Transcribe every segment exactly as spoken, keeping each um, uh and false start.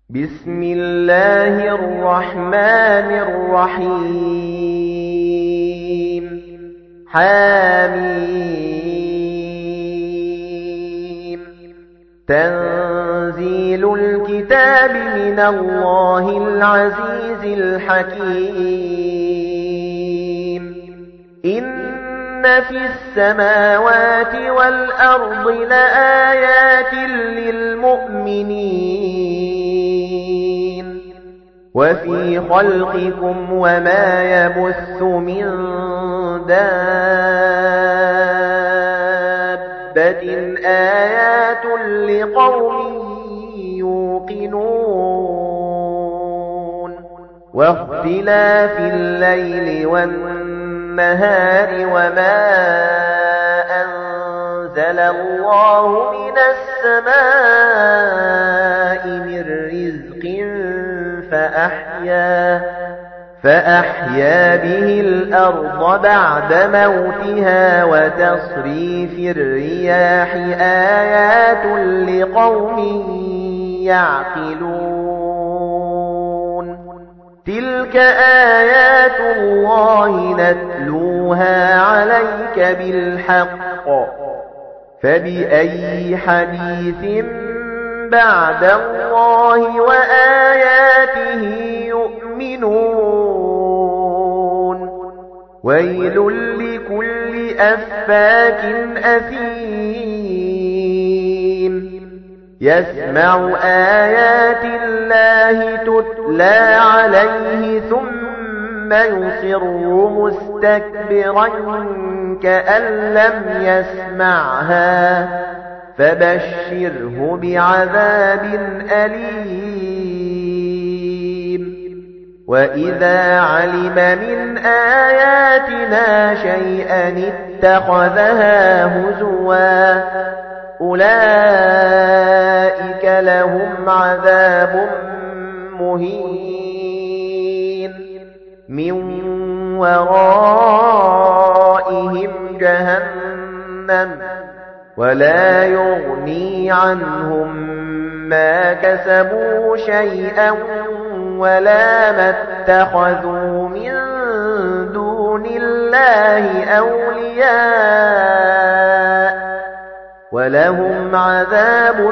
بسم الله الرحمن الرحيم حميم تنزيل الكتاب من الله العزيز الحكيم إن في السماوات والأرض لآيات للمؤمنين وفي خلقكم وما يبث من دابة آيات لقوم يوقنون واختلاف الليل والنهار وما أنزل الله من السماء من رزق فأحيا فأحيا به الأرض بعد موتها وتصريف الرياح آيات لقوم يعقلون تلك آيات الله نتلوها عليك بالحق فبأي حديث بعد الله وآياته يؤمنون ويل لكل أفاك أثيم يسمع آيات الله تتلى عليه ثم يصر مستكبرا كأن لم يسمعها فبشره بعذاب أليم وإذا علم من آياتنا شيئا اتخذها هزوا أولئك لهم عذاب مهين من ورائهم جهنم ولا يغني عنهم ما كسبوا شيئا ولا ما اتخذوا من دون الله أولياء ولهم عذاب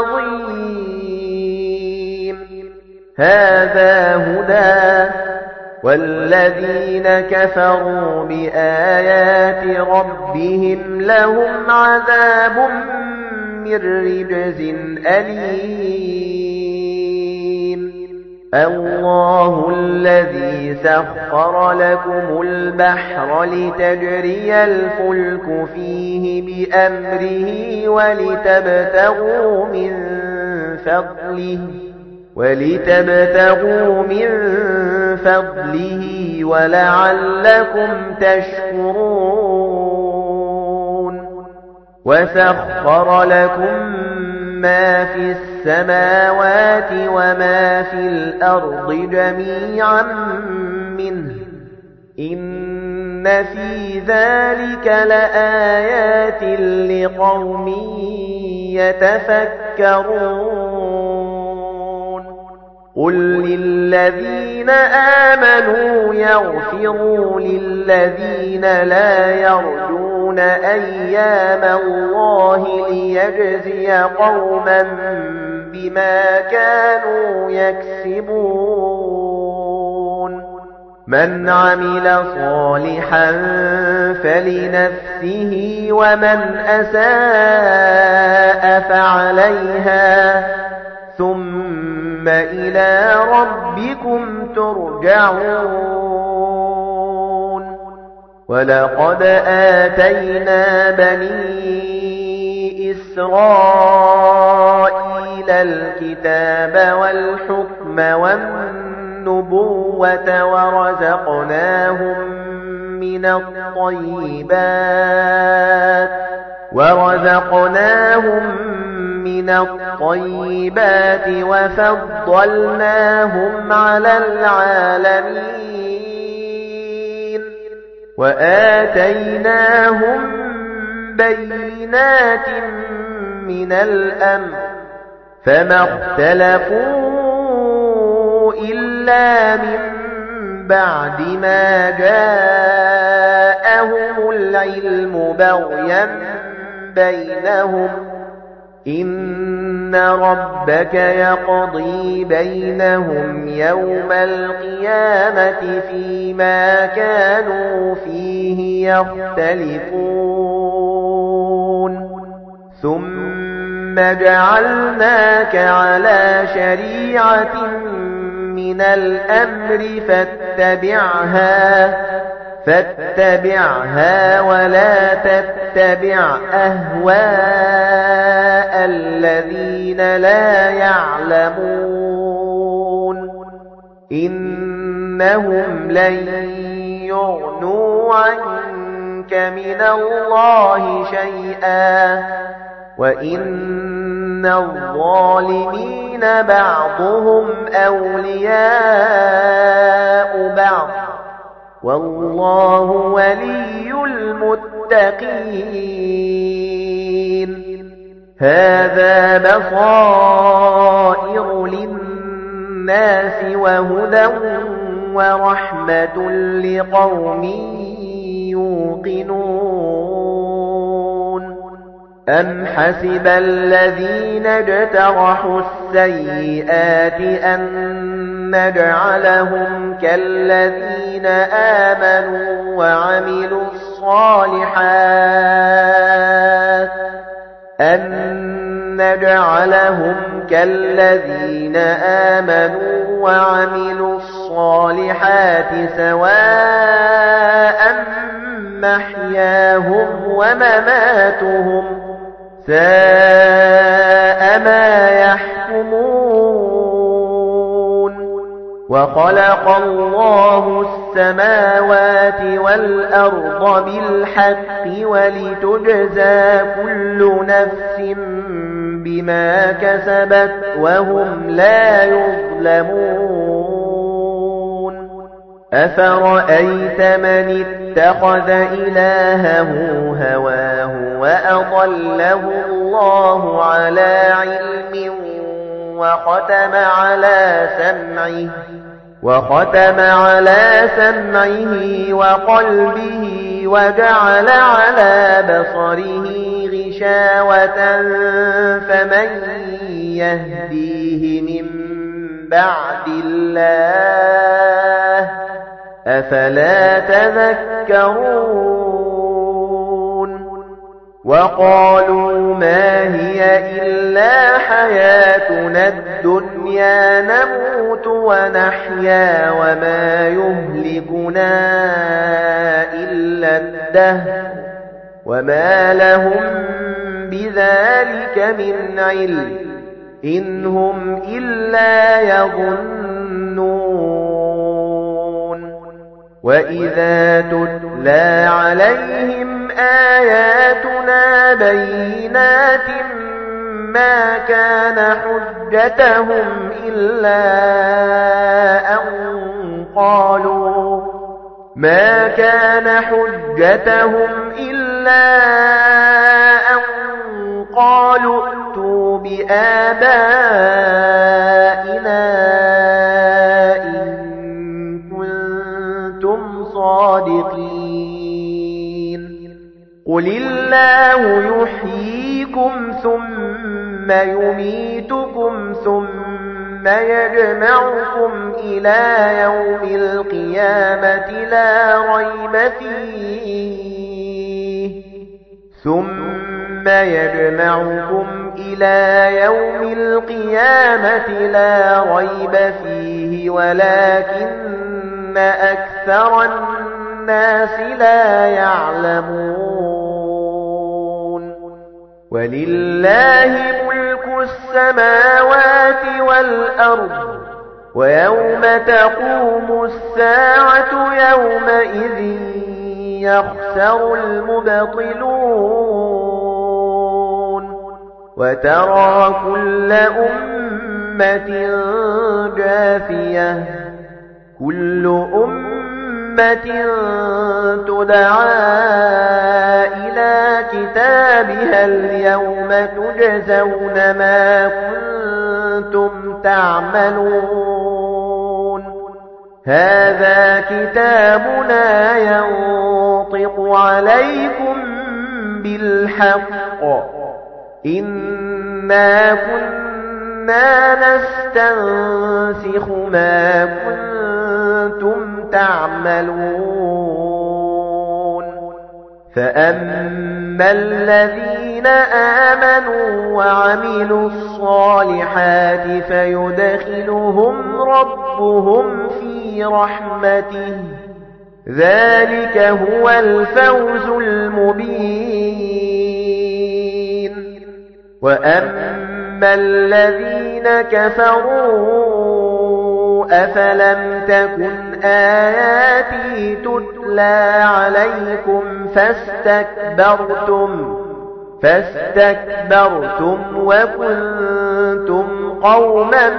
عظيم هذا هدى والذين كفروا بآيات ربهم لهم عذاب من رجز أليم الله الذي سخر لكم البحر لتجري الفلك فيه بأمره ولتبتغوا من فضله ولتبتغوا من فضله ولعلكم تشكرون وسخر لكم ما في السماوات وما في الأرض جميعا منه إن في ذلك لآيات لقوم يتفكرون قل للذين آمنوا يغفروا للذين لا يرجون أيام الله ليجزي قوما بما كانوا يكسبون من عمل صالحا فلنفسه ومن أساء فعليها ثم إلى ربكم ترجعون ولقد آتينا بني إسرائيل الكتاب والحكم والنبوة ورزقناهم من الطيبات ورزقناهم من الطيبات وفضلناهم على العالمين وآتيناهم بينات من الأمر فما اختلفوا إِلَّا مِن بَعْدِ مَا جَاءَهُمُ الْعِلْمُ بَغْيًا بَيْنَهُمْ إِنَّ رَبَّكَ يَقْضِي بَيْنَهُمْ يَوْمَ الْقِيَامَةِ فِيمَا كَانُوا فِيهِ يَخْتَلِفُونَ ثُمَّ جَعَلْنَاكَ عَلَى شَرِيعَةٍ مِنَ الْأَمْرِ فَاتَّبِعْهَا فَاتَّبِعْهَا وَلَا تَتَّبِعْ أَهْوَاءَ الَّذِينَ لَا يَعْلَمُونَ إِنَّهُمْ لَن يُغْنُوا عَنكَ مِنَ اللَّهِ شَيْئًا وَإِنَّ الظَّالِمِينَ بَعْضُهُمْ أَوْلِيَاءُ بَعْضٍ وَاللَّهُ وَلِيُّ الْمُتَّقِينَ هَذَا بَصَائِرُ لِلنَّاسِ وَهُدًى وَرَحْمَةٌ لِقَوْمٍ يُوقِنُونَ أَمْ حَسِبَ الَّذِينَ اجْتَرَحُوا السَّيِّئَاتِ أَن نَّجْعَلَهُمْ كَالَّذِينَ آمَنُوا وَعَمِلُوا الصَّالِحَاتِ أَن نَّجْعَلَهُمْ كَالَّذِينَ آمَنُوا وَعَمِلُوا الصَّالِحَاتِ سَوَاءً مَحْيَاهُمْ وَمَمَاتُهُمْ سَاءَ مَا يَحْكُمُونَ وَخَلَقَ اللَّهُ السَّمَاوَاتِ وَالْأَرْضَ بِالْحَقِّ وَلِتُجْزَى كُلُّ نَفْسٍ بِمَا كَسَبَتْ وَهُمْ لَا يُظْلَمُونَ أَفَرَأَيْتَ مَنِ اتَّخَذَ إِلَٰهَهُ هَوَاهُ وَأَضَلَّهُ اللَّهُ عَلَى عِلْمٍ وَخَتَمَ عَلَى سَمْعِهِ وَخَتَمَ عَلَى سَمْعِهِ وَقَلْبِهِ وَجَعَلَ عَلَى بَصَرِهِ غِشَاوَةً فَمَن يَهْدِيهِ مِن بَعْدِ اللَّهِ أَفَلَا تَذَكَّرُونَ وَقَالُوا مَا هِيَ إِلَّا حَيَاتُنَا الدُّنْيَا نَمُوتُ وَنَحْيَا وَمَا يُهْلِكُنَا إِلَّا الدَّهْرُ وَمَا لَهُم بِذَلِكَ مِنْ عِلْمٍ إِنْ هُمْ إِلَّا يَظُنُّونَ وَإِذَا تُتْلَى عَلَيْهِمْ آيَاتُنَا بَيِّنَاتٍ مَا كَانَ حُجَّتَهُمْ إِلَّا أَن قَالُوا مَا كَانَ حُجَّتَهُمْ إِلَّا أَن قَالُوا ائْتُوا بِآبَائِنَا إِن كُنتُمْ صَادِقِينَ قُلِ اللَّهُ يُحْيِيكُمْ ثُمَّ يُمِيتُكُمْ ثُمَّ يَجْمَعُكُمْ إِلَى يَوْمِ الْقِيَامَةِ لَا رَيْبَ فِيهِ ثُمَّ يَجْمَعُكُمْ إِلَى يَوْمِ الْقِيَامَةِ لَا رَيْبَ فِيهِ وَلَكِنَّ أَكْثَرَ النَّاسِ لَا يَعْلَمُونَ وَلِلَّهِ مُلْكُ السَّمَاوَاتِ وَالْأَرْضِ وَيَوْمَ تَقُومُ السَّاعَةُ يَوْمَئِذٍ يَخْسَرُ الْمُبْطِلُونَ وَتَرَى كُلَّ أُمَّةٍ جَاثِيَةً كُلُّ أُمَّةٍ تُدْعَى إِلَى كِتَابِهَا الْيَوْمَ تُجْزَوْنَ مَا كُنتُمْ تَعْمَلُونَ هَذَا كِتَابُنَا يَنطِقُ عَلَيْكُمْ بِالْحَقِّ إِنَّا كُنَّا نَسْتَنسِخُ مَا كُنتُمْ تَعْمَلُونَ فَأَمَّا الَّذِينَ آمَنُوا وَعَمِلُوا الصَّالِحَاتِ فَيُدْخِلُهُمْ رَبُّهُمْ فِي رَحْمَتِهِ ذَلِكَ هُوَ الْفَوْزُ الْمُبِينُ وَأَمَّا الَّذِينَ كَفَرُوا أَفَلَمْ تَكُنْ آيَاتِي تُتْلَى عَلَيْكُمْ فَاسْتَكْبَرْتُمْ فَاسْتَكْبَرْتُمْ وَكُنْتُمْ قَوْمًا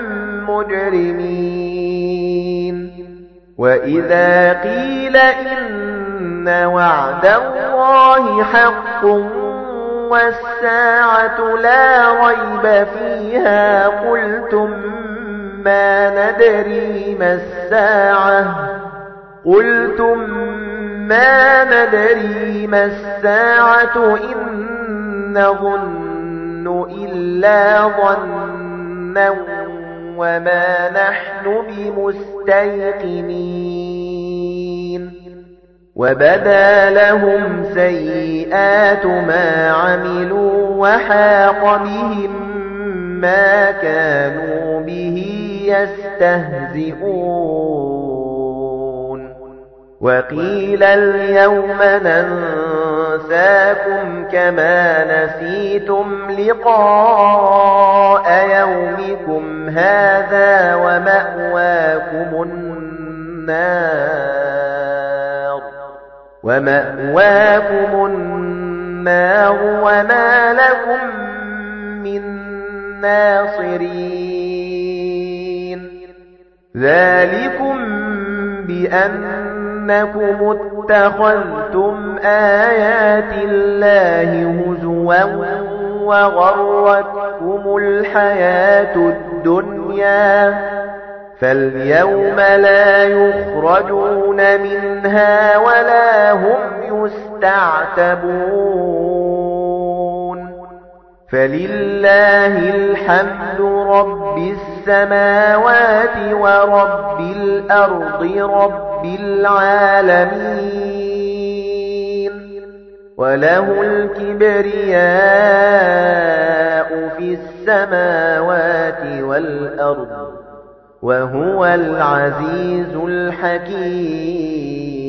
مُجْرِمِينَ وَإِذَا قِيلَ إِنَّ وَعْدَ اللَّهِ حَقٌّ وَالسَّاعَةُ لَا رَيْبَ فِيهَا قُلْتُمْ مَا نَدْرِي مَا السَّاعَةُ قُلْتُمْ مَا نَدْرِي مَا السَّاعَةُ إِن نَّظُنُّ إِلَّا ظَنًّا وَمَا نَحْنُ بِمُسْتَيْقِنِينَ وَبَدَا لَهُمْ سَيِّئَاتُ مَا عَمِلُوا وَحَاقَ بِهِم مَّا كَانُوا بِهِ يَسْتَهْزِئُونَ وَقِيلَ الْيَوْمَ نَنسَاكُمْ كَمَا نَسِيتُمْ لِقَاءَ يَوْمِكُمْ هَٰذَا وَمَأْوَاكُمُ النَّارُ وَمَأْوَاكُمُ النَّارُ وَمَا لَكُمْ مِن نَّاصِرِينَ ذَلِكُمْ بِأَنَّكُمُ اتَّخَذْتُمْ آيَاتِ اللَّهِ هُزُوًا وَغَرَّتْكُمُ الْحَيَاةُ الدُّنْيَا فَالْيَوْمَ لَا يُخْرَجُونَ مِنْهَا وَلَا هُمْ يُسْتَعْتَبُونَ فَلِلَّهِ الْحَمْدُ رَبِّ السَّمَاوَاتِ وَرَبِّ الْأَرْضِ رَبِّ الْعَالَمِينَ وَلَهُ الْكِبْرِيَاءُ فِي السَّمَاوَاتِ وَالْأَرْضِ وَهُوَ الْعَزِيزُ الْحَكِيمُ